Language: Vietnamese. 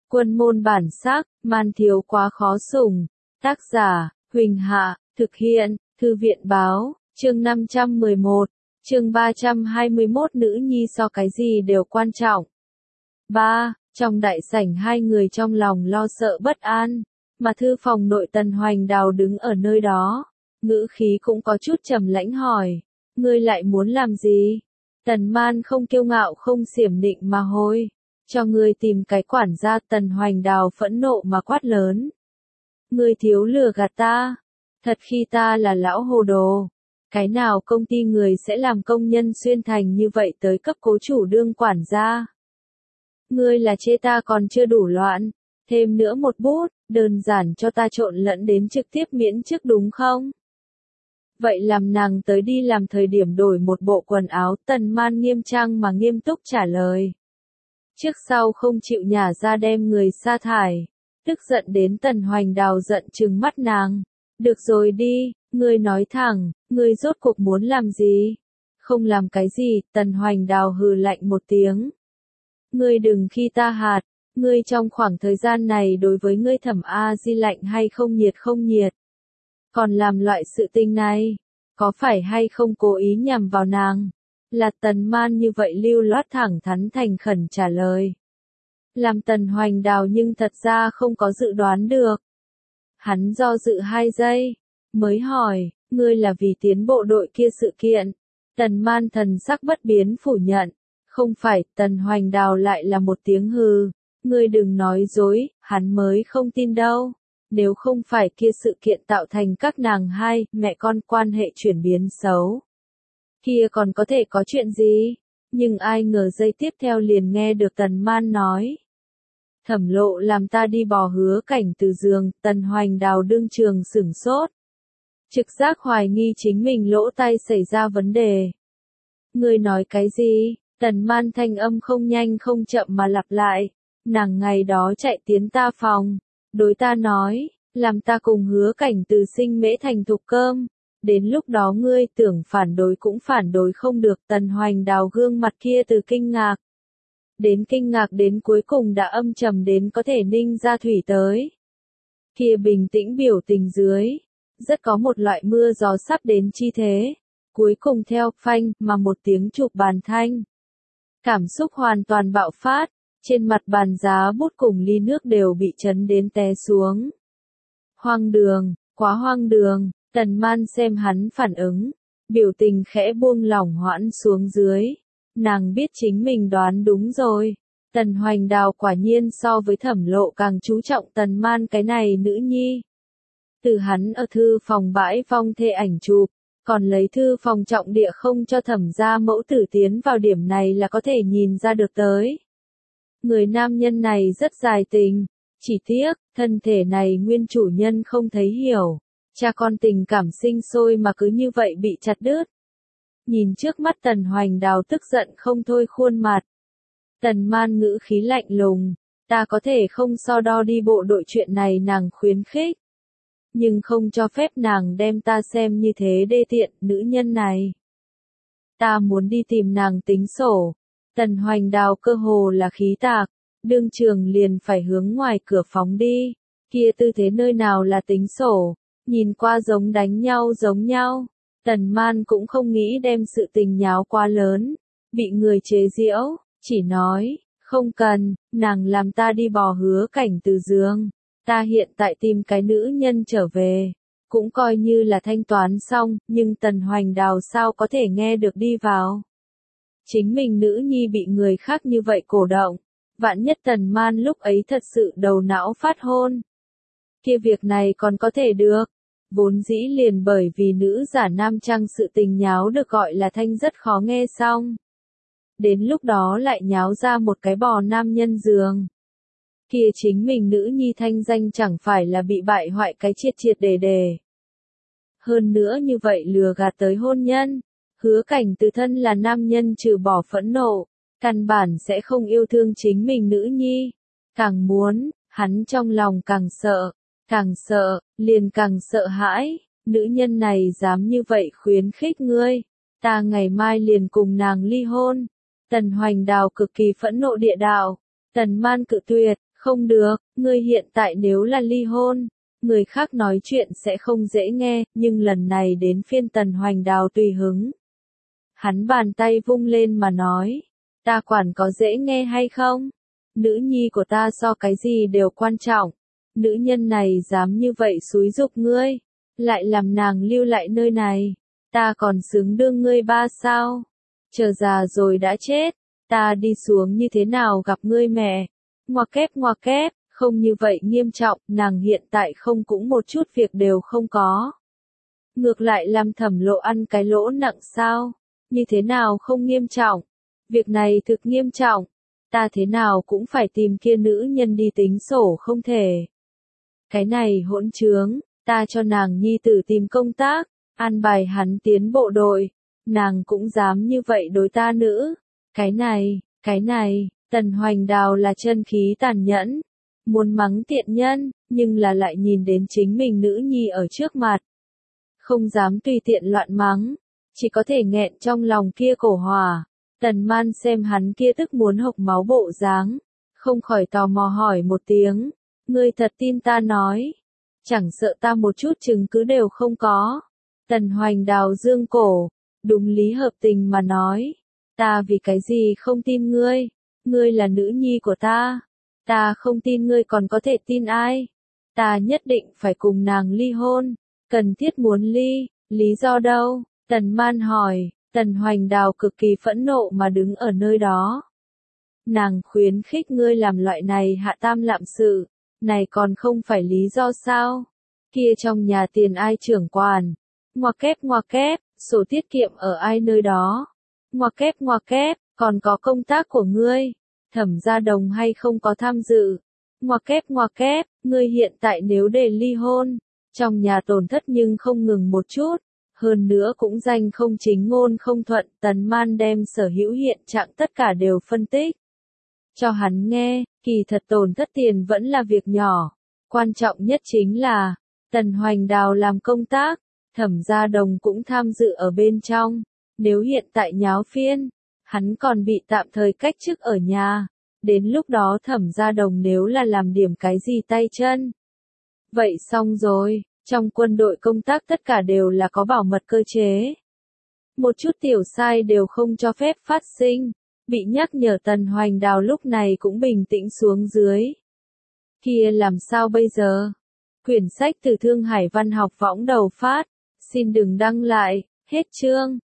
Quân môn bản sắc, man thiếu quá khó sủng. Tác giả, Huỳnh Hạ, thực hiện, Thư viện báo, chương 511, chương 321 nữ nhi so cái gì đều quan trọng. 3. Trong đại sảnh hai người trong lòng lo sợ bất an, mà thư phòng nội Tần Hoành Đào đứng ở nơi đó, ngữ khí cũng có chút trầm lãnh hỏi, ngươi lại muốn làm gì? Tần Man không kiêu ngạo không xiểm nịnh mà hôi, cho ngươi tìm cái quản gia. Tần Hoành Đào phẫn nộ mà quát lớn. Ngươi thiếu lừa gạt ta, thật khi ta là lão hồ đồ. Cái nào công ty người sẽ làm công nhân xuyên thành như vậy tới cấp cố chủ đương quản gia? Ngươi là chê ta còn chưa đủ loạn, thêm nữa một bút, đơn giản cho ta trộn lẫn đến trực tiếp miễn chức đúng không? Vậy làm nàng tới đi làm. Thời điểm đổi một bộ quần áo, Tần Man nghiêm trang mà nghiêm túc trả lời. Trước sau không chịu nhả ra đem người sa thải, tức giận đến Tần Hoành Đào giận trừng mắt nàng. Được rồi đi, ngươi nói thẳng, ngươi rốt cuộc muốn làm gì? Không làm cái gì? Tần Hoành Đào hừ lạnh một tiếng. Ngươi đừng khi ta hạt, ngươi trong khoảng thời gian này đối với ngươi Thẩm A Di lạnh hay không nhiệt không nhiệt? Còn làm loại sự tình này, có phải hay không cố ý nhằm vào nàng? Là Tần Man như vậy lưu loát thẳng thắn thành khẩn trả lời. Làm Tần Hoành Đào nhưng thật ra không có dự đoán được. Hắn do dự 2 giây, mới hỏi, ngươi là vì tiến bộ đội kia sự kiện? Tần Man thần sắc bất biến phủ nhận. Không phải. Tần Hoành Đào lại là một tiếng hừ. Ngươi đừng nói dối, hắn mới không tin đâu. Nếu không phải kia sự kiện tạo thành các nàng hai mẹ con quan hệ chuyển biến xấu, kia còn có thể có chuyện gì? Nhưng ai ngờ giây tiếp theo liền nghe được Tần Man nói. Thẩm Lộ làm ta đi bỏ Hứa Cảnh từ giường. Tần Hoành Đào đương trường sửng sốt, trực giác hoài nghi chính mình lỗ tai xảy ra vấn đề. Ngươi nói cái gì? Tần Man thanh âm không nhanh không chậm mà lặp lại. Nàng ngày đó chạy tiến ta phòng, đối ta nói, làm ta cùng Hứa Cảnh từ sinh mễ thành thục cơm. Đến lúc đó ngươi tưởng phản đối cũng phản đối không được. Tần Hoành Đào gương mặt kia từ kinh ngạc đến cuối cùng đã âm trầm đến có thể ninh ra thủy tới. Kia bình tĩnh biểu tình dưới, rất có một loại mưa gió sắp đến chi thế. Cuối cùng theo phanh mà một tiếng chụp bàn thanh. Cảm xúc hoàn toàn bạo phát, trên mặt bàn giá bút cùng ly nước đều bị chấn đến té xuống. Hoang đường, quá hoang đường. Tần Man xem hắn phản ứng, biểu tình khẽ buông lỏng hoãn xuống dưới. Nàng biết chính mình đoán đúng rồi. Tần Hoành Đào quả nhiên so với Thẩm Lộ càng chú trọng Tần Man cái này nữ nhi. Từ hắn ở thư phòng bãi phong thê ảnh chụp, còn lấy thư phòng trọng địa không cho Thẩm gia mẫu tử tiến vào điểm này là có thể nhìn ra được tới. Người nam nhân này rất dài tình, chỉ tiếc, thân thể này nguyên chủ nhân không thấy hiểu. Cha con tình cảm sinh sôi mà cứ như vậy bị chặt đứt. Nhìn trước mắt Tần Hoành Đào tức giận không thôi khuôn mặt. Tần Man ngữ khí lạnh lùng, ta có thể không so đo đi bộ đội chuyện này nàng khuyến khích. Nhưng không cho phép nàng đem ta xem như thế đê tiện, nữ nhân này. Ta muốn đi tìm nàng tính sổ. Tần Hoành Đào cơ hồ là khí tạc, đương trường liền phải hướng ngoài cửa phóng đi. Kia tư thế nơi nào là tính sổ, nhìn qua giống đánh nhau giống nhau. Tần Man cũng không nghĩ đem sự tình nháo quá lớn, bị người chế giễu, chỉ nói, không cần, nàng làm ta đi bỏ Hứa Cảnh từ giường. Ta hiện tại tìm cái nữ nhân trở về, cũng coi như là thanh toán xong, nhưng Tần Hoành Đào sao có thể nghe được đi vào. Chính mình nữ nhi bị người khác như vậy cổ động, vạn nhất Tần Man lúc ấy thật sự đầu não phát hôn. Kia việc này còn có thể được, vốn dĩ liền bởi vì nữ giả nam trang sự tình nháo được gọi là thanh rất khó nghe xong. Đến lúc đó lại nháo ra một cái bò nam nhân giường. Kia chính mình nữ nhi thanh danh chẳng phải là bị bại hoại cái triệt triệt để để. Hơn nữa như vậy lừa gạt tới hôn nhân. Hứa Cảnh từ thân là nam nhân trừ bỏ phẫn nộ, căn bản sẽ không yêu thương chính mình nữ nhi. Càng muốn, hắn trong lòng càng sợ, liền càng sợ hãi. Nữ nhân này dám như vậy khuyến khích ngươi, ta ngày mai liền cùng nàng ly hôn. Tần Hoành Đào cực kỳ phẫn nộ địa đạo. Tần Man cự tuyệt, Không được, ngươi hiện tại nếu là ly hôn, người khác nói chuyện sẽ không dễ nghe, nhưng lần này đến phiên Tần Hoành Đào tùy hứng. Hắn bàn tay vung lên mà nói, ta quản có dễ nghe hay không? Nữ nhi của ta so cái gì đều quan trọng. Nữ nhân này dám như vậy xúi giục ngươi, lại làm nàng lưu lại nơi này. Ta còn xứng đương ngươi ba sao? Chờ già rồi đã chết, ta đi xuống như thế nào gặp ngươi mẹ? Ngoa kép, không như vậy nghiêm trọng, nàng hiện tại không cũng một chút việc đều không có. Ngược lại làm Thẩm Lộ ăn cái lỗ nặng sao? Như thế nào không nghiêm trọng? Việc này thực nghiêm trọng, ta thế nào cũng phải tìm kia nữ nhân đi tính sổ không thể. Cái này hỗn trướng, ta cho nàng nhi tử tìm công tác, an bài hắn tiến bộ đội, nàng cũng dám như vậy đối ta nữ. Cái này, Tần Hoành Đào là chân khí tàn nhẫn, muốn mắng tiện nhân, nhưng là lại nhìn đến chính mình nữ nhi ở trước mặt. Không dám tùy tiện loạn mắng, chỉ có thể nghẹn trong lòng kia cổ hỏa. Tần Man xem hắn kia tức muốn hộc máu bộ dáng, không khỏi tò mò hỏi một tiếng, ngươi thật tin ta nói, chẳng sợ ta một chút chứng cứ đều không có. Tần Hoành Đào dương cổ, đúng lý hợp tình mà nói, ta vì cái gì không tin ngươi, ngươi là nữ nhi của ta không tin ngươi còn có thể tin ai, ta nhất định phải cùng nàng ly hôn, cần thiết muốn ly, lý do đâu? Tần Man hỏi. Tần Hoành Đào cực kỳ phẫn nộ mà đứng ở nơi đó. Nàng khuyến khích ngươi làm loại này hạ tam lạm sự, này còn không phải lý do sao? Kia trong nhà tiền ai trưởng quản? Ngoa kép, sổ tiết kiệm ở ai nơi đó? Ngoa kép, còn có công tác của ngươi, Thẩm Gia Đồng hay không có tham dự? Ngoa kép, ngươi hiện tại nếu để ly hôn, trong nhà tổn thất nhưng không ngừng một chút. Hơn nữa cũng danh không chính ngôn không thuận, Tần Man đem sở hữu hiện trạng tất cả đều phân tích cho hắn nghe, kỳ thật tổn thất tiền vẫn là việc nhỏ, quan trọng nhất chính là, Tần Hoành Đào làm công tác, Thẩm Gia Đồng cũng tham dự ở bên trong, nếu hiện tại nháo phiên, hắn còn bị tạm thời cách chức ở nhà, đến lúc đó Thẩm Gia Đồng nếu là làm điểm cái gì tay chân, vậy xong rồi. Trong quân đội công tác tất cả đều là có bảo mật cơ chế. Một chút tiểu sai đều không cho phép phát sinh. Bị nhắc nhở Tần Hoành Đào lúc này cũng bình tĩnh xuống dưới. Kia làm sao bây giờ? Quyển sách từ Thương Hải Văn học võng đầu phát. Xin đừng đăng lại. Hết chương.